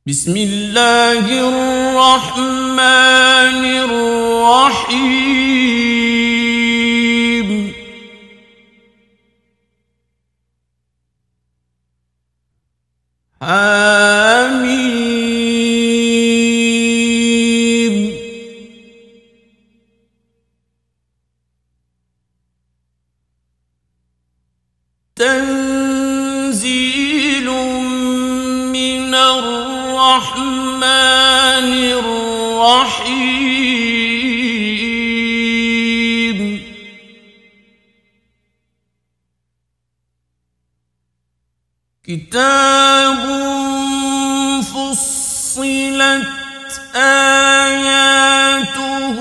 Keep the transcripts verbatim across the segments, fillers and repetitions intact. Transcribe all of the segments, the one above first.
بسم الله الرحمن الرحيم آمين تنزيل من الرحمن الرحيم كتاب فصلت آياته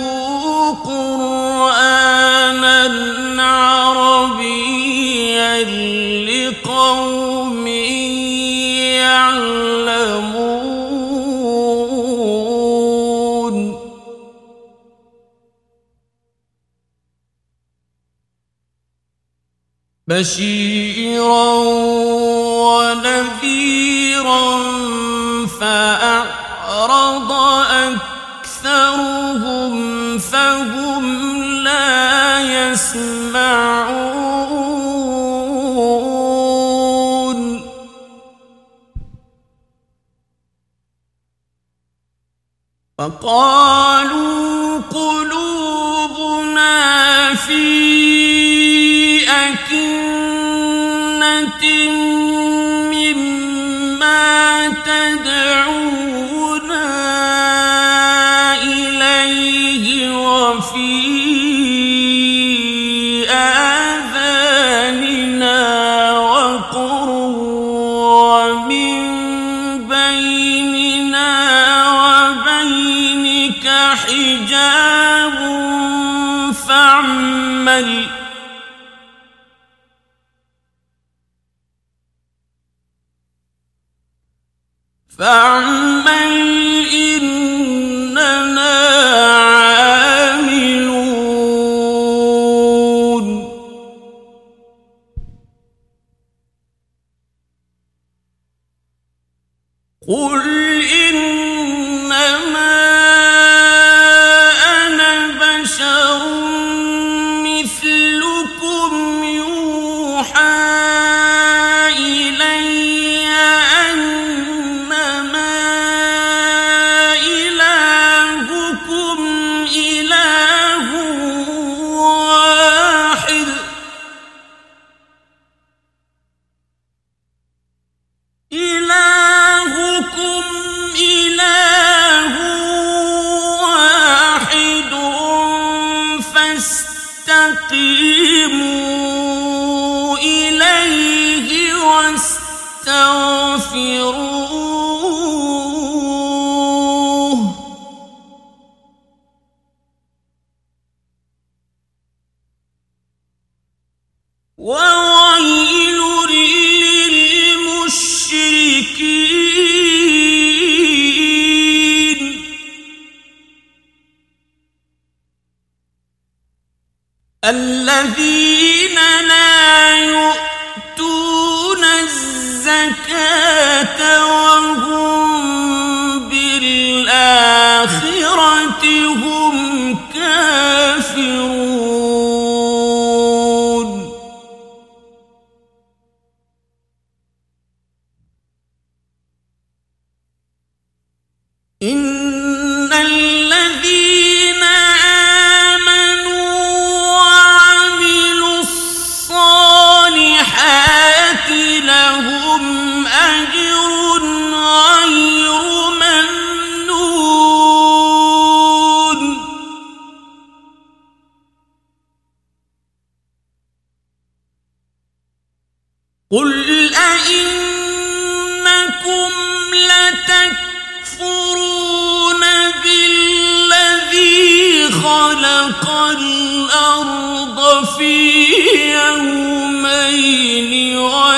قرآنا عربيا لقوم يعلمون بشيرا ونذيرا فأعرض أكثرهم فهم لا يسمعون فقالوا قلوبنا في أكنة مما تدعونا إليه وفي آذاننا وقر ومن بيننا وبينك حجاب فاعمل فاعمل إننا عاملون قل إنما أنا بشر مثلكم يوحى إلي أنما إلهكم إله واحد إلهكم إله واحد فاستقيموا إليه واستغفروه وويل للمشركين الذين لا يؤتون الزكاة وهم بالآخرة هم كافرون إن الذين آمنوا وعملوا الصالحات لهم أجر غير ممنون قل أئنكم لتكفرون بالذي خلق الأرض في يومين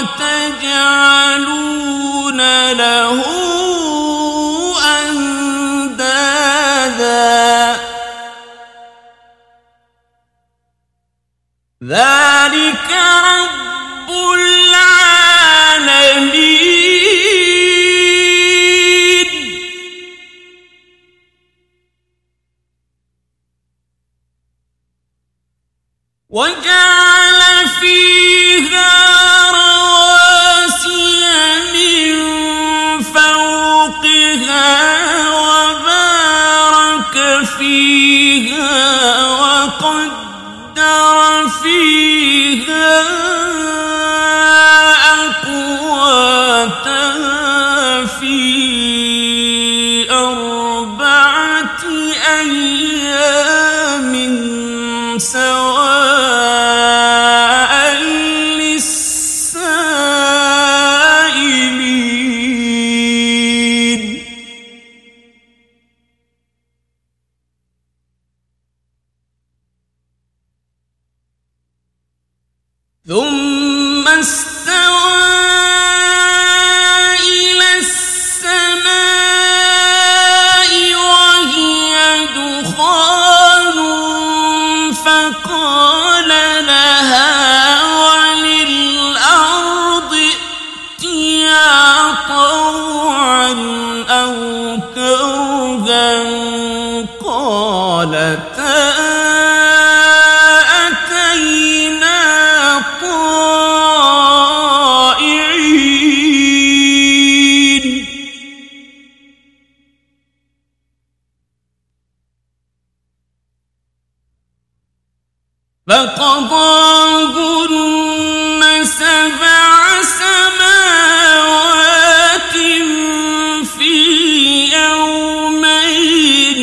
وتجعلون له أندادا ذلك رب العالمين أربعة أيام سواء للسائلين ثم استوى إلى السماء وهي دخان فقال لها وللأرض ائتيا طوعا أو كرها قالتا فقضاهن سبع سماوات في يومين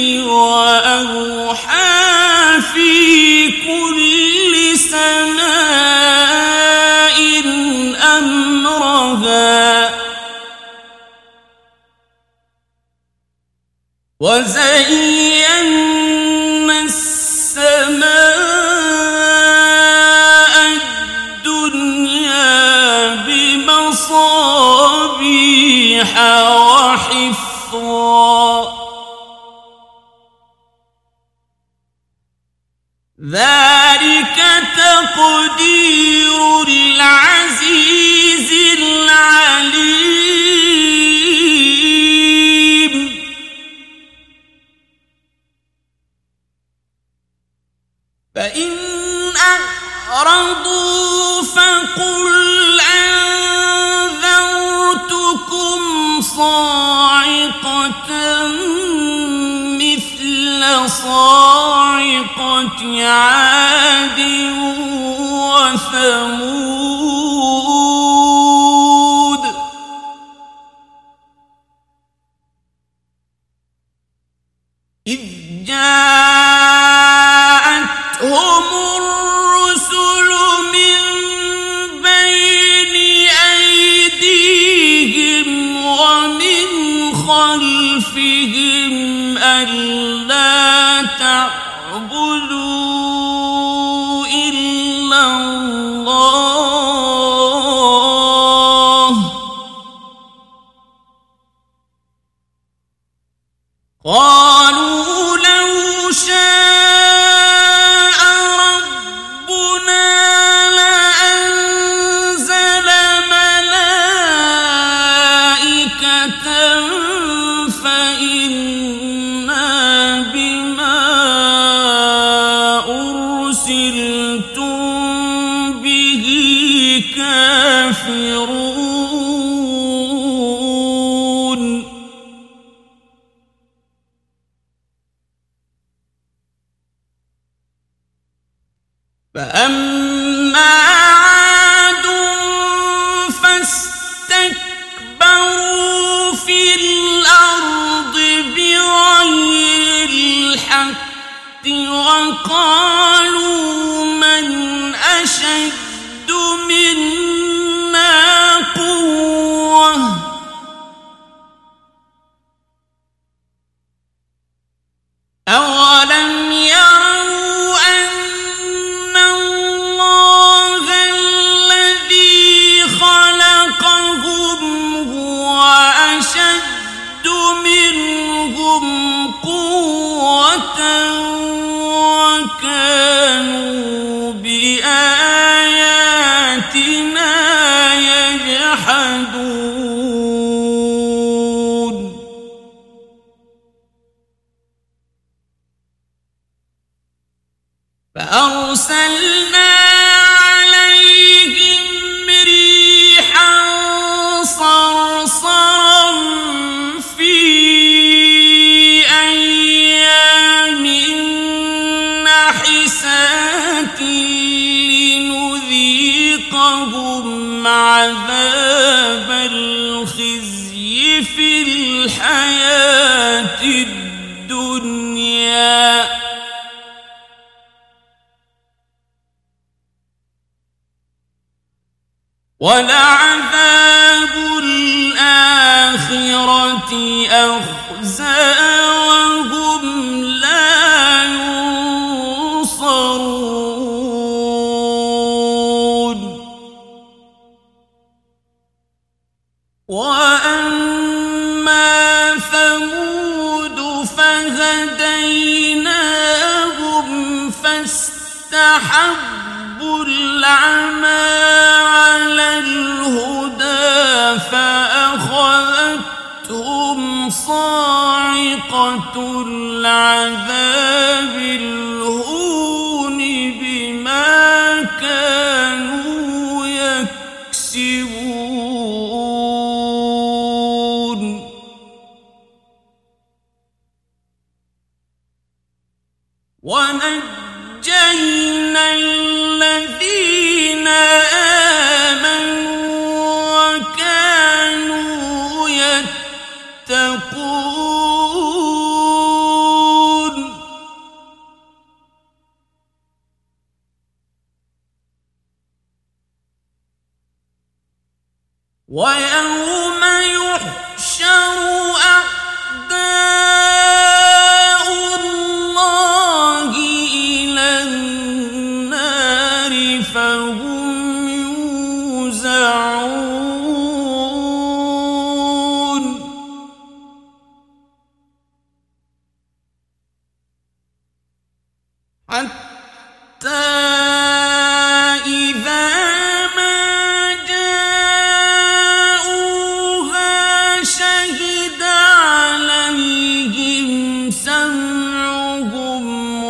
وأوحى في كل سماء أمرها وزينا السماء بمصابيح وحفظا ذلك تقدير العزيز العليم فإن أعرضوا فقل أنذرتكم صاعقة مثل صاعقة عاد وثمود إذ جاءتهم الرسل من بين أيديهم ومن خلفهم ألا تعبدوا إلا الله قالوا لو شاء ربنا لأنزل ملائكة فإنا بما أرسلتم به كافرون فأما عاد فاستكبروا في الأرض بغير الحق وقالوا من أشد منا قوة أولم يروا أن الله الذي خلقهم هو أشد منهم قوة وكانوا بآياتنا يجحدون فأرسلنا عليهم ريحا صرصرا في أيام نحسات لنذيقهم عذاب الخزي في الآخرة الحياة الدنيا ولعذاب الآخرة أخزى وهم لا ينصرون وأما ثمود فهديناهم فاستحبوا العمى على الهدى فأخذتهم صاعقة العذاب الهون بما كانوا يكسبون ونجينا الذين آمنوا وكانوا يتقون ويوم يحشر أعداء الله إلى النار فهم يوزعون حتى إذا ما جاءوها شهد عليهم سمعهم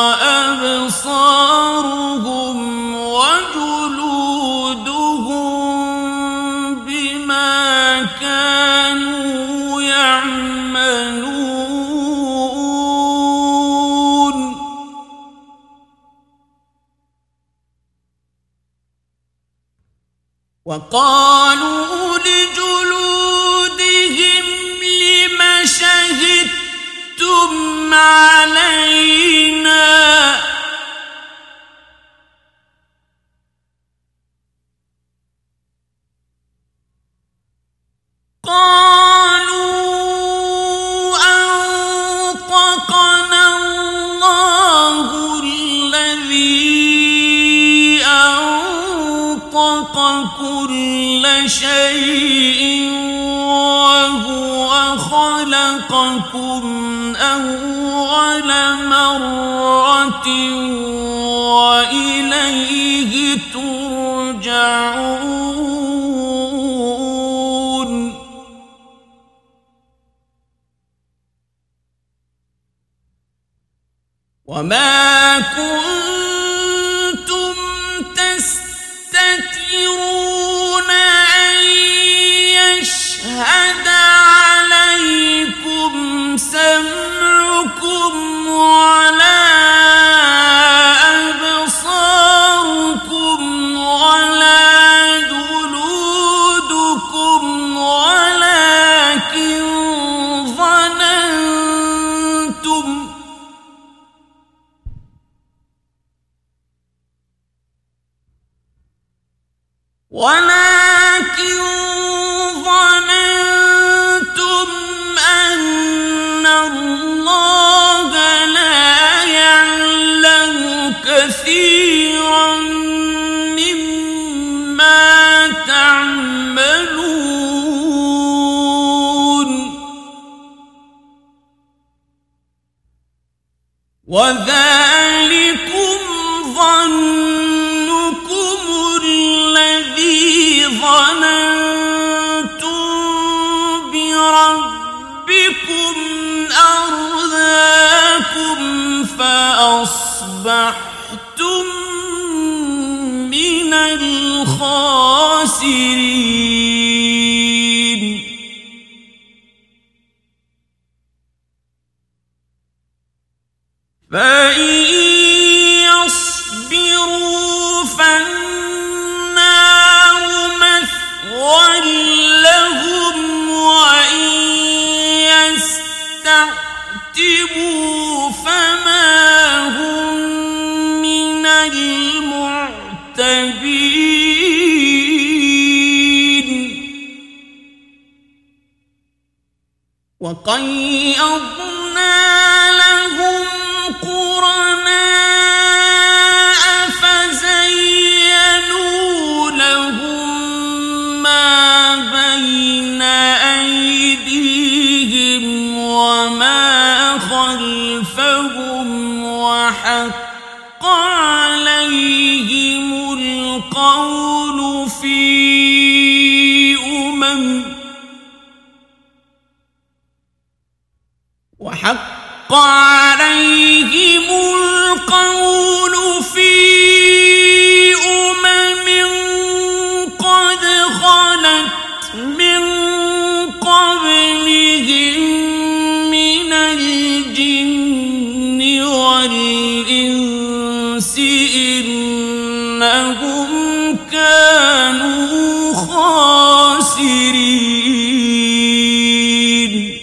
وأبصارهم وجلودهم بما كانوا يعملون وقالوا لجلودهم لم شهدتم علينا قالوا أنطقنا الله الذي أنطق كل شيء وهو خلقكم أول مرة وإليه ترجعون وما كنتم تستترون أن يشهد عليكم سمعكم ولا أبصاركم ولا جلودكم ولكن ظننتم ولكن ظننتم أن الله لا يعلم كثيرا مما تعملون وذلكم ظنكم الذي ظننتم بربكم أرداكم فأصبحتم من الخاسرين فإن يصبروا فالنار مثوى لهم وإن وقيضنا لهم قرناء فزينوا لهم ما بين أيديهم وما خلفهم وحق عليهم القول في أمم وحق عليهم القول في أمم قد خلت من قبلهم من الجن والإنس إنهم كانوا خاسرين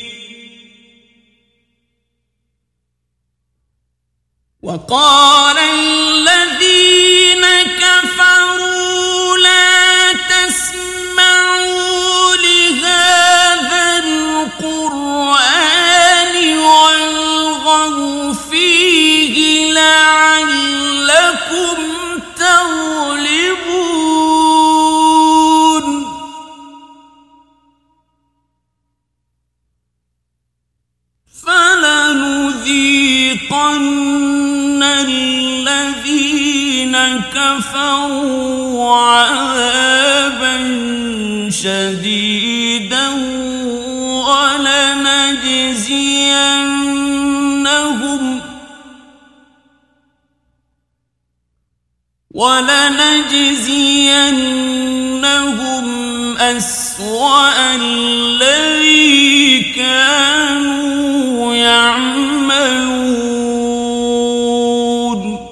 وقال الذين كفروا لا تسمعوا لهذا القرآن والغوا فيه لعلكم تغلبون فلنذيقن الذين كفروا عذابا شديدا ولنجزينهم ولنجزينهم أسوأ الذي كانوا يعملون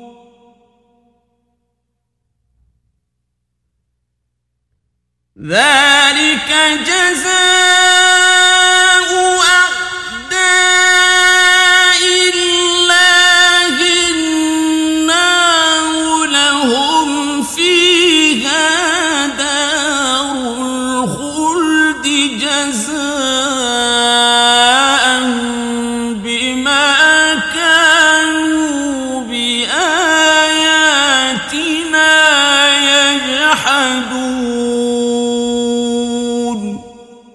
ذلك جزاء أعداء الله النار لهم فيها دار الخلد جزاء بما كانوا بآياتنا يجحدون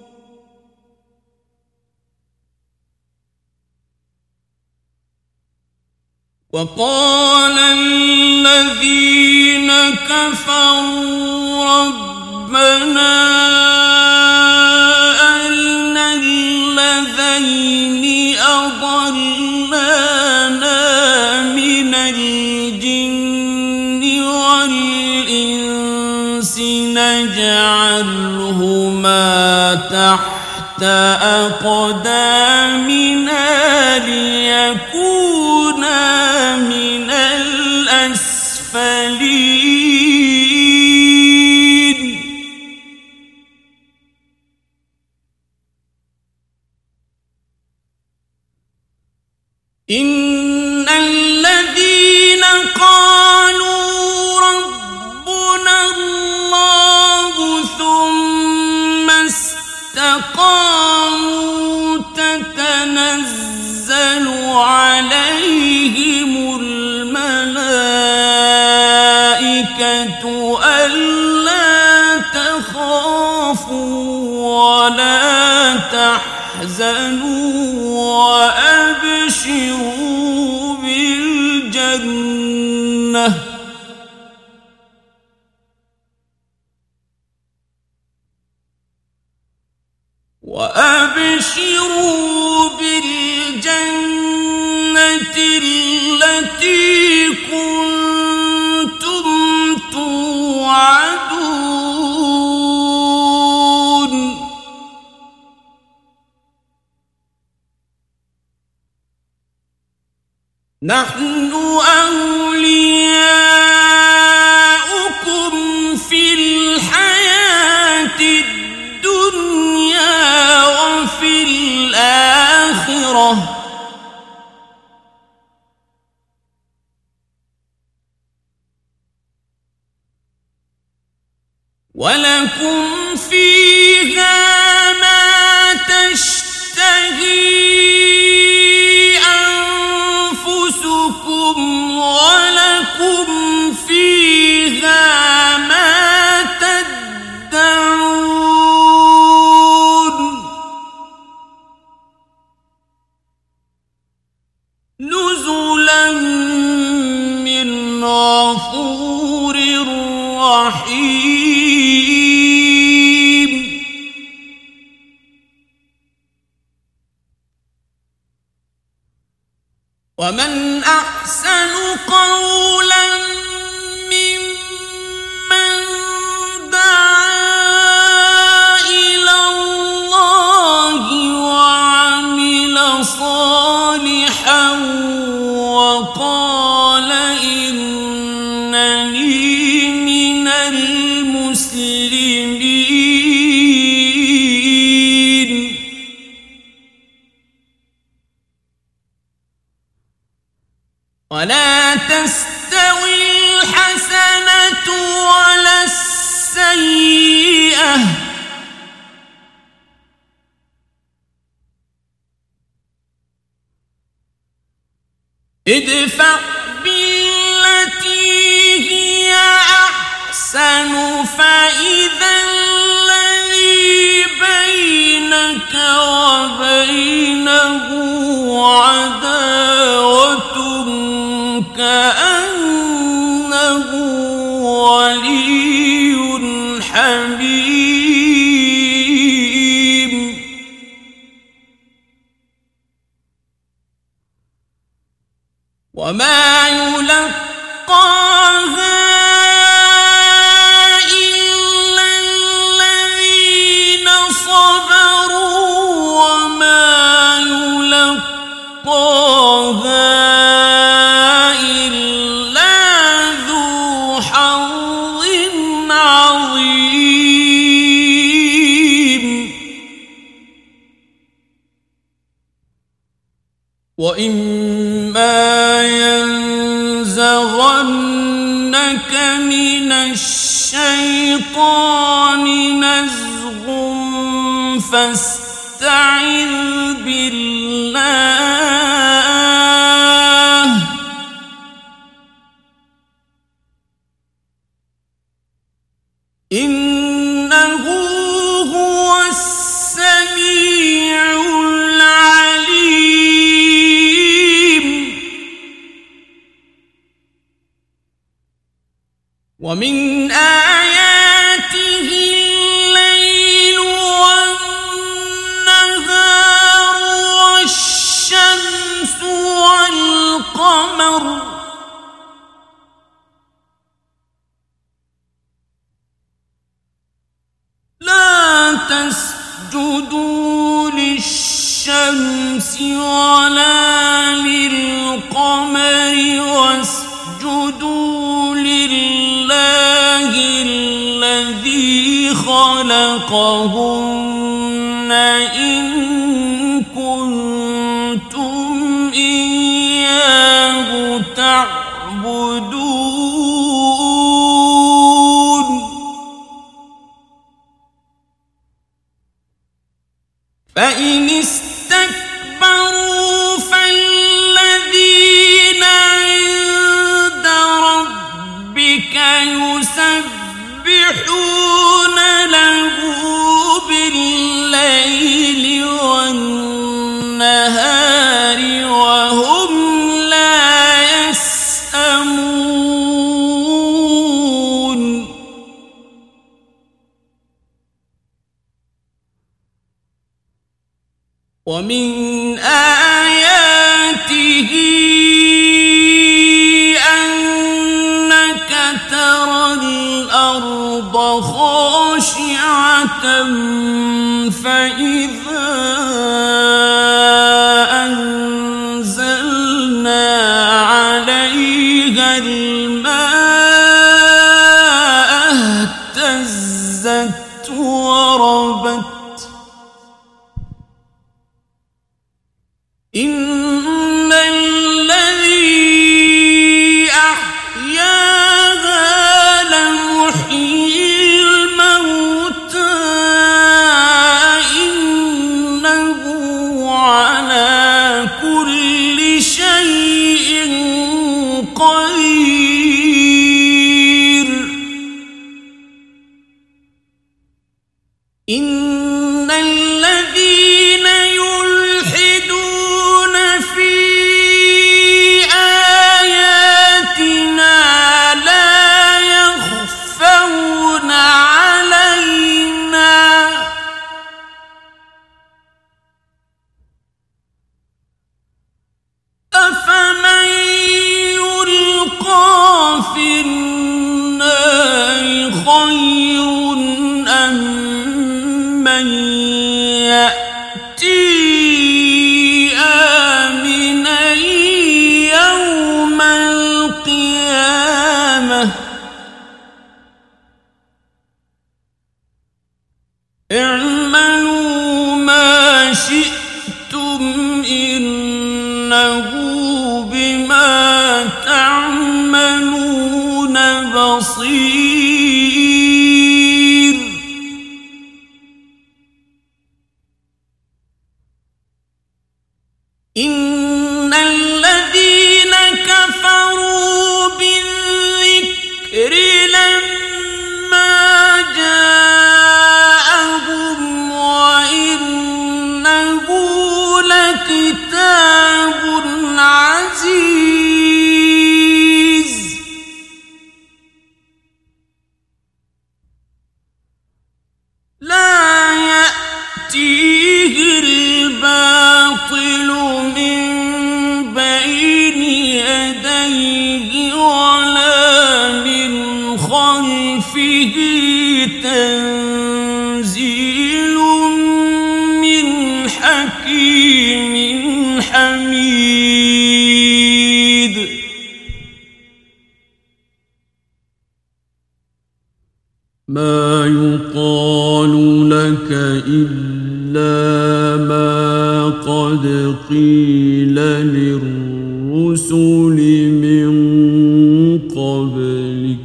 وقال الذين كفروا ربنا أرنا الذين أضلانا من الجن والإنس نجعلهما تحت أقدامنا ليكونا من الأسفلين إن الذين قالوا ربنا الله ثم استقاموا تتنزل عليهم الملائكة ألا تخافوا ولا تحزنوا وأبشروا بالجنة وأبشروا بالجنة التي كنتم توعدون نحن أولياؤكم في الحياة الدنيا وفي الآخرة ولكم فيها ما تشتهي تشتهي أنفسكم ولكم فيها ما تدعون نزلا من غفور رحيم. ومن أحسن قولا ممن دعا إلى الله وعمل صالحا وقال إنني من المسلمين. ولا تستوي الحسنة ولا السيئة ادفع بالتي هي أحسن فإذا الذي بينك وبينه عداوة كأنه ولي حميم. وما يلقاها إلا الذين صبروا وما يلقاها إلا ذو حظ عظيم. وإما ينزغنك من الشيطان نزغ فاستعذ بالله إنه هو السميع العليم. ومن آياته الليل والنهار والشمس والقمر لا تسجدوا للشمس ولا للقمر واسجدوا لله الذي خلقهن إن كنتم إياه تعبدون. فإن استكبروا فالذين عند ربك يسبحون له بالليل والنهار وهم لا يسأمون. ومن آياته أنك ترى الأرض خاشعة فإذا أنزلنا عليها الماء اهتزت وربت إن الذي أحياها لمحيي الموتى إنه إنه بما تعملون بصير إن الذين كفروا بالذكر لما جاءهم وإنه لكتاب عزيز لا يأتيه الباطل من بين يديه ولا من خلفه تنزيل من حكيم حميد ما يقال لك إلا ما قد قيل للرسل من قبلك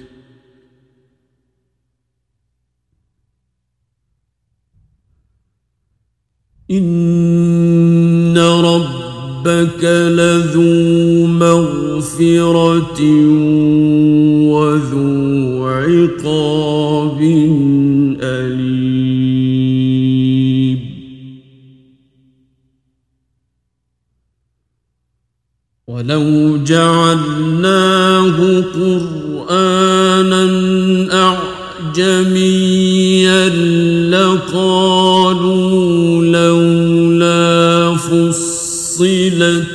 إن ربك لذو مغفرة وذو عقاب أليم ولو جعلناه قرآنا أعجميا لقالوا لولا فصلت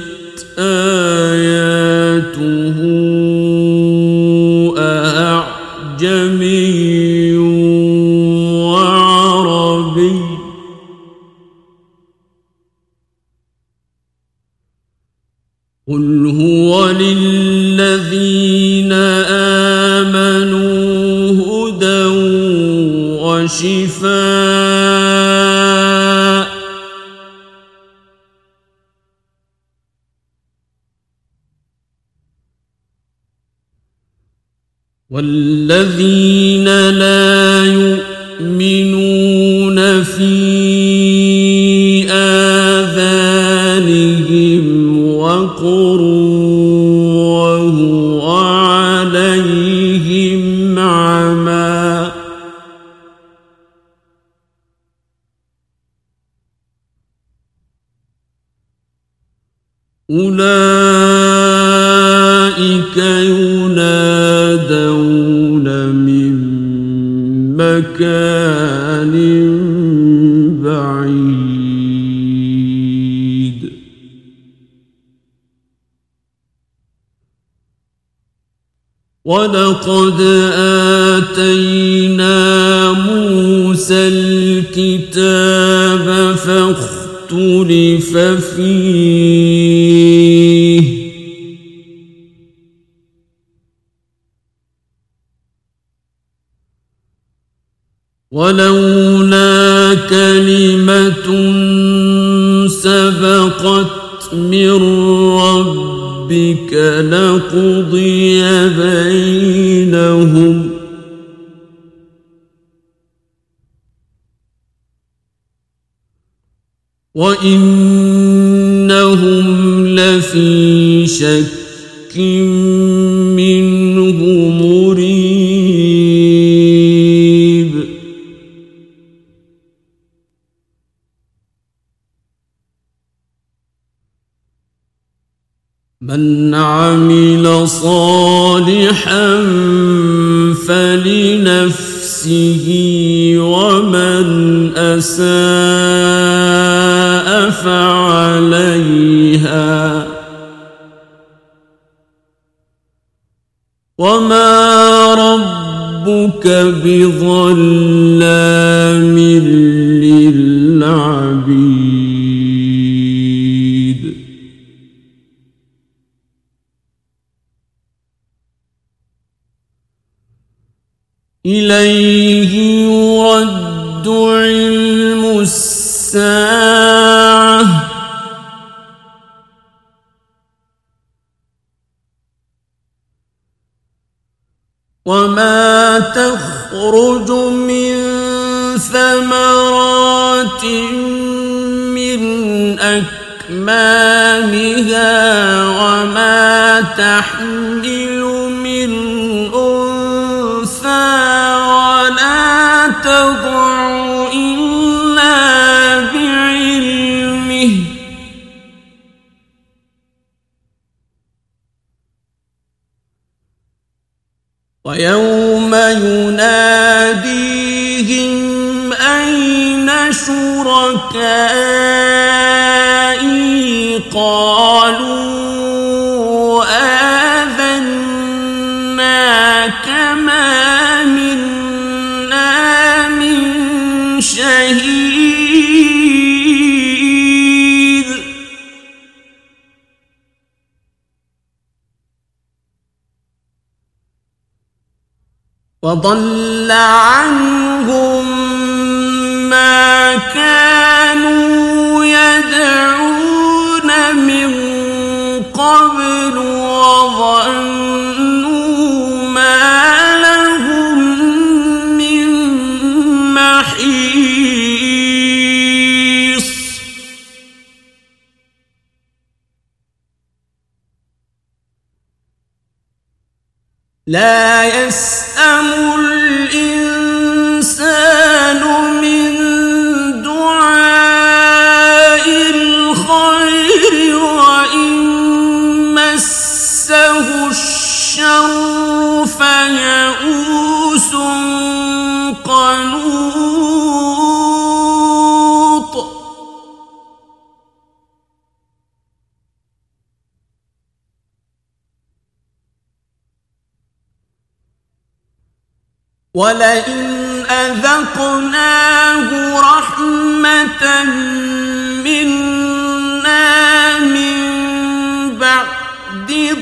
آياته أعجمي وعربي قل هو للذين آمنوا هدى وشفاء والذين لا يؤمنون في آذانهم وقر وهو عليهم عمى أولئك ينادون من مكان بعيد ولقد آتينا موسى الكتاب فاختلف فيه ولولا كلمة سبقت من ربك لقضي بينهم وإنهم لفي شك منه مريب من عمل صالحا فلنفسه ومن أساء فعليها وما ربك بظلام للعبيد إليه يرد علم الساعة وما تخرج من ثمرات من أكمامها وما تحمل من أنثى ولا تضع إلا بعلمه ويوم يناديهم أين شركائي قالوا آذناك ما منا من شهيد وضل عنهم ما كانوا يدعون من قبل وظنوا ما لهم من محيص لا يسأم الإنسان من دعاء الخير وإن مسه الشر فيئوس قنوط ولئن أذقناه رحمة منا من بعد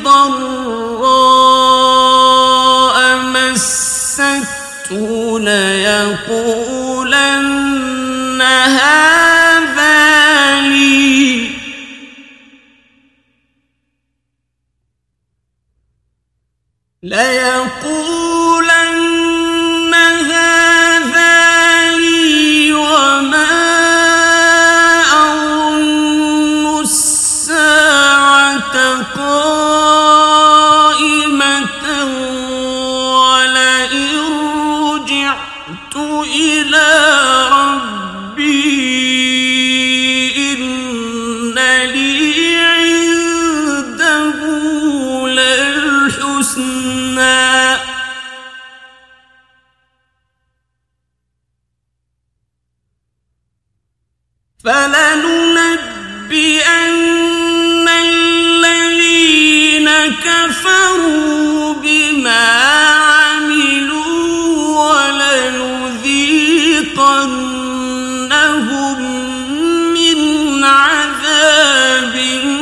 ضراء مسته ليقولن هذا لي ليقولن هذا لي وما أظن الساعة قائمة ولئن رجعت إلى ربي إن لي عنده للحسنى فلننبئن الذين كفروا بما عملوا ولنذيقنهم من عذاب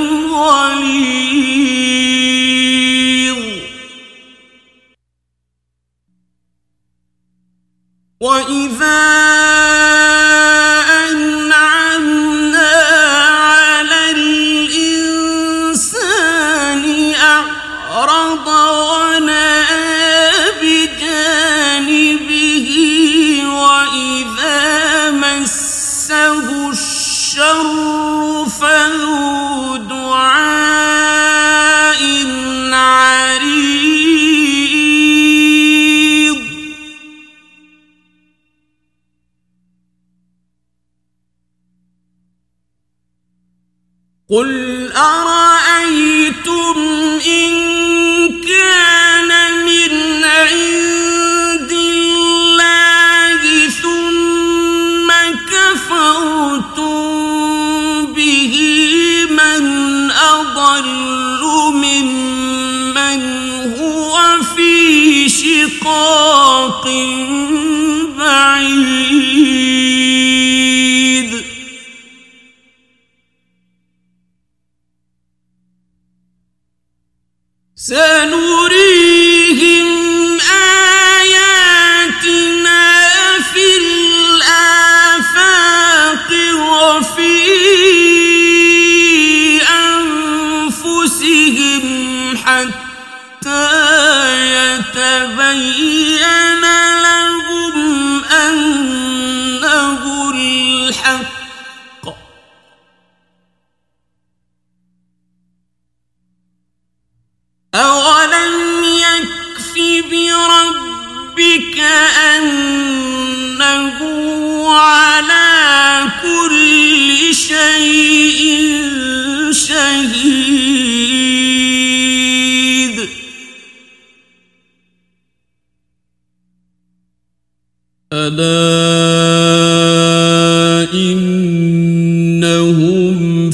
غليظ وإذا الشر فذو دعاء عريض قل أرأيتم إن كان من عند الله ثم كفرتم به من أضل ممن هو في شقاق بعيد سنريهم آياتنا في الآفاق وفي أنفسهم حتى يتبين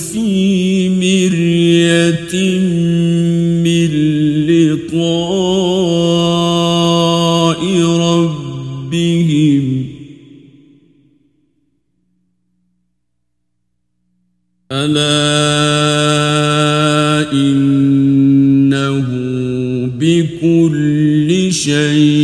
في مرية من لقاء ربهم ألا إنه بكل شيء